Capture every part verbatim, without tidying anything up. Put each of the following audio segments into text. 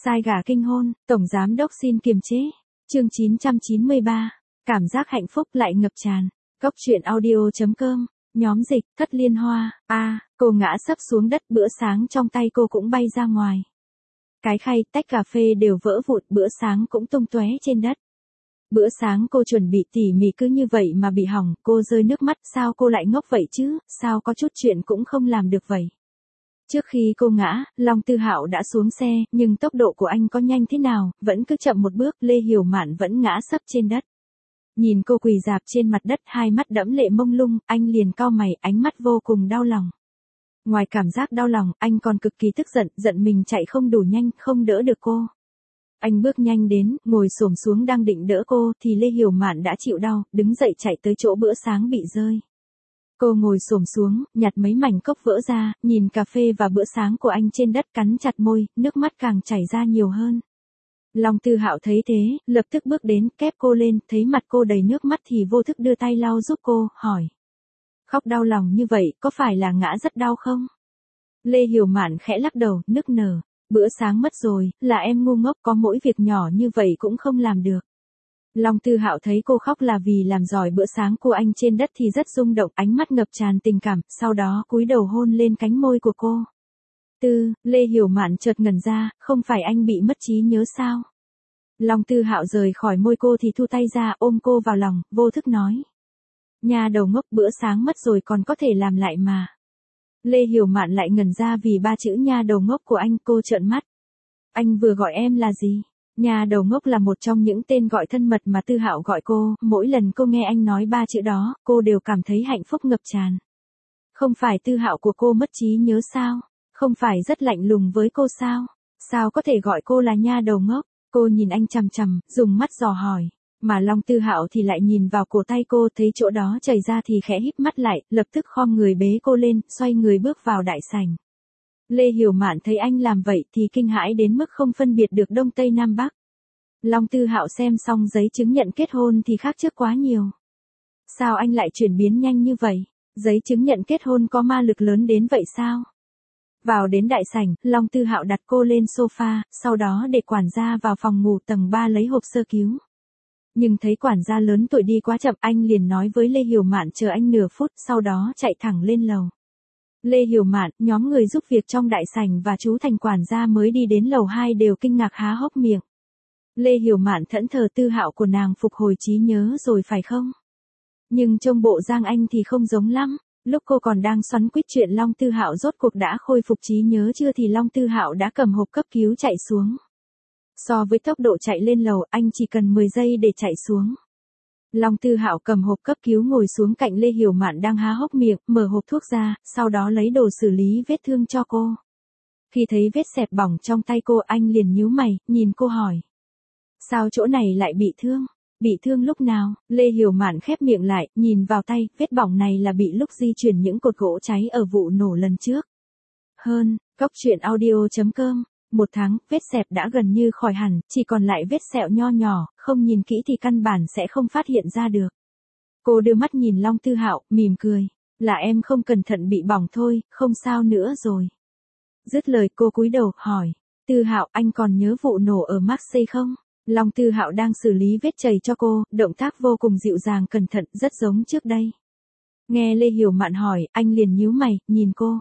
Sai gà kinh hôn, tổng giám đốc xin kiềm chế. Chương chín trăm chín mươi ba. Cảm giác hạnh phúc lại ngập tràn. Cốc truyện audio chấm com. Nhóm dịch, Thất Liên Hoa. A, à, cô ngã sấp xuống đất, bữa sáng trong tay cô cũng bay ra ngoài. Cái khay, tách cà phê đều vỡ vụn, bữa sáng cũng tung tóe trên đất. Bữa sáng cô chuẩn bị tỉ mỉ cứ như vậy mà bị hỏng, cô rơi nước mắt, sao cô lại ngốc vậy chứ, sao có chút chuyện cũng không làm được vậy. Trước khi cô ngã, Long Tư Hạo đã xuống xe, nhưng tốc độ của anh có nhanh thế nào, vẫn cứ chậm một bước, Lê Hiểu Mạn vẫn ngã sấp trên đất. Nhìn cô quỳ rạp trên mặt đất, hai mắt đẫm lệ mông lung, anh liền cau mày, ánh mắt vô cùng đau lòng. Ngoài cảm giác đau lòng, anh còn cực kỳ tức giận, giận mình chạy không đủ nhanh, không đỡ được cô. Anh bước nhanh đến, ngồi xổm xuống đang định đỡ cô, thì Lê Hiểu Mạn đã chịu đau, đứng dậy chạy tới chỗ bữa sáng bị rơi. Cô ngồi xổm xuống, nhặt mấy mảnh cốc vỡ ra, nhìn cà phê và bữa sáng của anh trên đất, cắn chặt môi, nước mắt càng chảy ra nhiều hơn. Long Tư Hạo thấy thế, lập tức bước đến, kép cô lên, thấy mặt cô đầy nước mắt thì vô thức đưa tay lau giúp cô, hỏi. Khóc đau lòng như vậy, có phải là ngã rất đau không? Lê Hiểu Mạn khẽ lắc đầu, nức nở. Bữa sáng mất rồi, là em ngu ngốc, có mỗi việc nhỏ như vậy cũng không làm được. Long Tư Hạo thấy cô khóc là vì làm giỏi bữa sáng của anh trên đất thì rất rung động, ánh mắt ngập tràn tình cảm, sau đó cúi đầu hôn lên cánh môi của cô. Tư, Lê Hiểu Mạn chợt ngẩn ra, không phải anh bị mất trí nhớ sao? Long Tư Hạo rời khỏi môi cô thì thu tay ra, ôm cô vào lòng, vô thức nói. Nhà đầu ngốc, bữa sáng mất rồi còn có thể làm lại mà. Lê Hiểu Mạn lại ngẩn ra vì ba chữ nha đầu ngốc của anh, cô trợn mắt. Anh vừa gọi em là gì? Nhà đầu ngốc là một trong những tên gọi thân mật mà Tư Hạo gọi cô, mỗi lần cô nghe anh nói ba chữ đó, cô đều cảm thấy hạnh phúc ngập tràn. Không phải Tư Hạo của cô mất trí nhớ sao? Không phải rất lạnh lùng với cô sao? Sao có thể gọi cô là nha đầu ngốc? Cô nhìn anh chằm chằm, dùng mắt dò hỏi. Mà Long Tư Hạo thì lại nhìn vào cổ tay cô, thấy chỗ đó chảy ra thì khẽ híp mắt lại, lập tức khom người bế cô lên, xoay người bước vào đại sảnh. Lê Hiểu Mạn thấy anh làm vậy thì kinh hãi đến mức không phân biệt được Đông Tây Nam Bắc. Long Tư Hạo xem xong giấy chứng nhận kết hôn thì khác trước quá nhiều. Sao anh lại chuyển biến nhanh như vậy? Giấy chứng nhận kết hôn có ma lực lớn đến vậy sao? Vào đến đại sảnh, Long Tư Hạo đặt cô lên sofa, sau đó để quản gia vào phòng ngủ tầng ba lấy hộp sơ cứu. Nhưng thấy quản gia lớn tuổi đi quá chậm, anh liền nói với Lê Hiểu Mạn chờ anh nửa phút, sau đó chạy thẳng lên lầu. Lê Hiểu Mạn, nhóm người giúp việc trong đại sảnh và chú Thành quản gia mới đi đến lầu hai đều kinh ngạc há hốc miệng. Lê Hiểu Mạn thẫn thờ, Tư Hạo của nàng phục hồi trí nhớ rồi phải không? Nhưng trông bộ Giang Anh thì không giống lắm. Lúc cô còn đang xoắn quýt chuyện Long Tư Hạo rốt cuộc đã khôi phục trí nhớ chưa thì Long Tư Hạo đã cầm hộp cấp cứu chạy xuống. So với tốc độ chạy lên lầu, anh chỉ cần mười giây để chạy xuống. Long Tư Hạo cầm hộp cấp cứu ngồi xuống cạnh Lê Hiểu Mạn đang há hốc miệng, mở hộp thuốc ra, sau đó lấy đồ xử lý vết thương cho cô. Khi thấy vết xẹp bỏng trong tay cô, anh liền nhíu mày, nhìn cô hỏi. Sao chỗ này lại bị thương? Bị thương lúc nào? Lê Hiểu Mạn khép miệng lại, nhìn vào tay, vết bỏng này là bị lúc di chuyển những cột gỗ cháy ở vụ nổ lần trước. Hơn, cốc truyện audio chấm com. Một tháng, vết xẹp đã gần như khỏi hẳn, chỉ còn lại vết sẹo nho nhỏ, không nhìn kỹ thì căn bản sẽ không phát hiện ra được. Cô đưa mắt nhìn Long Tư Hạo, mỉm cười. Là em không cẩn thận bị bỏng thôi, không sao nữa rồi. Dứt lời cô cúi đầu, hỏi. Tư Hạo, anh còn nhớ vụ nổ ở Marseille không? Long Tư Hạo đang xử lý vết chày cho cô, động tác vô cùng dịu dàng cẩn thận, rất giống trước đây. Nghe Lê Hiểu Mạn hỏi, anh liền nhíu mày, nhìn cô.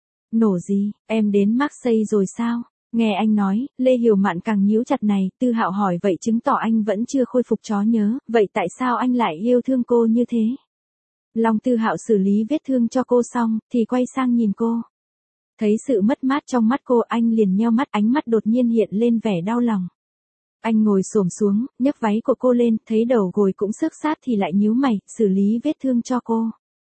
Nổ gì, em đến Marseille rồi sao? Nghe anh nói, Lê Hiểu Mạn càng nhíu chặt này, Tư Hạo hỏi vậy chứng tỏ anh vẫn chưa khôi phục trí nhớ, vậy tại sao anh lại yêu thương cô như thế? Long Tư Hạo xử lý vết thương cho cô xong, thì quay sang nhìn cô. Thấy sự mất mát trong mắt cô, anh liền nheo mắt, ánh mắt đột nhiên hiện lên vẻ đau lòng. Anh ngồi xổm xuống, nhấc váy của cô lên, thấy đầu gối cũng xước sát thì lại nhíu mày, xử lý vết thương cho cô.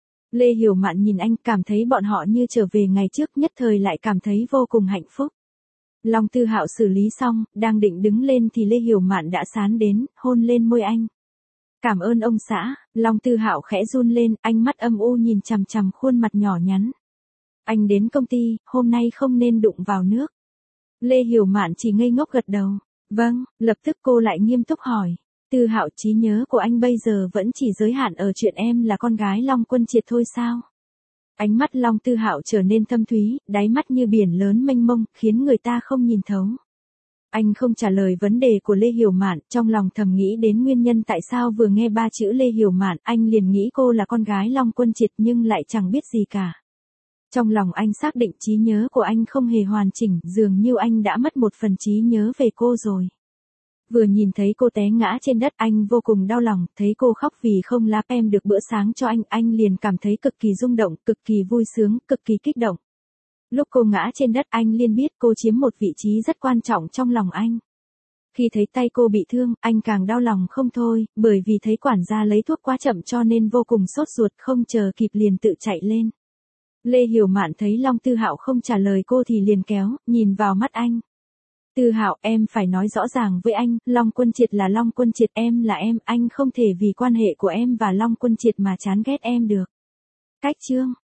Lê Hiểu Mạn nhìn anh, cảm thấy bọn họ như trở về ngày trước, nhất thời lại cảm thấy vô cùng hạnh phúc. Long Tư Hạo xử lý xong, đang định đứng lên thì Lê Hiểu Mạn đã sán đến, hôn lên môi anh. Cảm ơn ông xã. Long Tư Hạo khẽ run lên, ánh mắt âm u nhìn chằm chằm khuôn mặt nhỏ nhắn. Anh đến công ty, hôm nay không nên đụng vào nước. Lê Hiểu Mạn chỉ ngây ngốc gật đầu. Vâng, lập tức cô lại nghiêm túc hỏi. Tư Hạo, trí nhớ của anh bây giờ vẫn chỉ giới hạn ở chuyện em là con gái Long Quân Triệt thôi sao? Ánh mắt Long Tư Hạo trở nên thâm thúy, đáy mắt như biển lớn mênh mông, khiến người ta không nhìn thấu. Anh không trả lời vấn đề của Lê Hiểu Mạn, trong lòng thầm nghĩ đến nguyên nhân tại sao vừa nghe ba chữ Lê Hiểu Mạn, anh liền nghĩ cô là con gái Long Quân Triệt nhưng lại chẳng biết gì cả. Trong lòng anh xác định trí nhớ của anh không hề hoàn chỉnh, dường như anh đã mất một phần trí nhớ về cô rồi. Vừa nhìn thấy cô té ngã trên đất anh vô cùng đau lòng, thấy cô khóc vì không láp em được bữa sáng cho anh, anh liền cảm thấy cực kỳ rung động, cực kỳ vui sướng, cực kỳ kích động. Lúc cô ngã trên đất anh liền biết cô chiếm một vị trí rất quan trọng trong lòng anh. Khi thấy tay cô bị thương, anh càng đau lòng không thôi, bởi vì thấy quản gia lấy thuốc quá chậm cho nên vô cùng sốt ruột, không chờ kịp liền tự chạy lên. Lê Hiểu Mạn thấy Long Tư Hạo không trả lời cô thì liền kéo, nhìn vào mắt anh. Tư Hạo, em phải nói rõ ràng với anh, Long Quân Triệt là Long Quân Triệt, em là em, anh không thể vì quan hệ của em và Long Quân Triệt mà chán ghét em được. Cách chương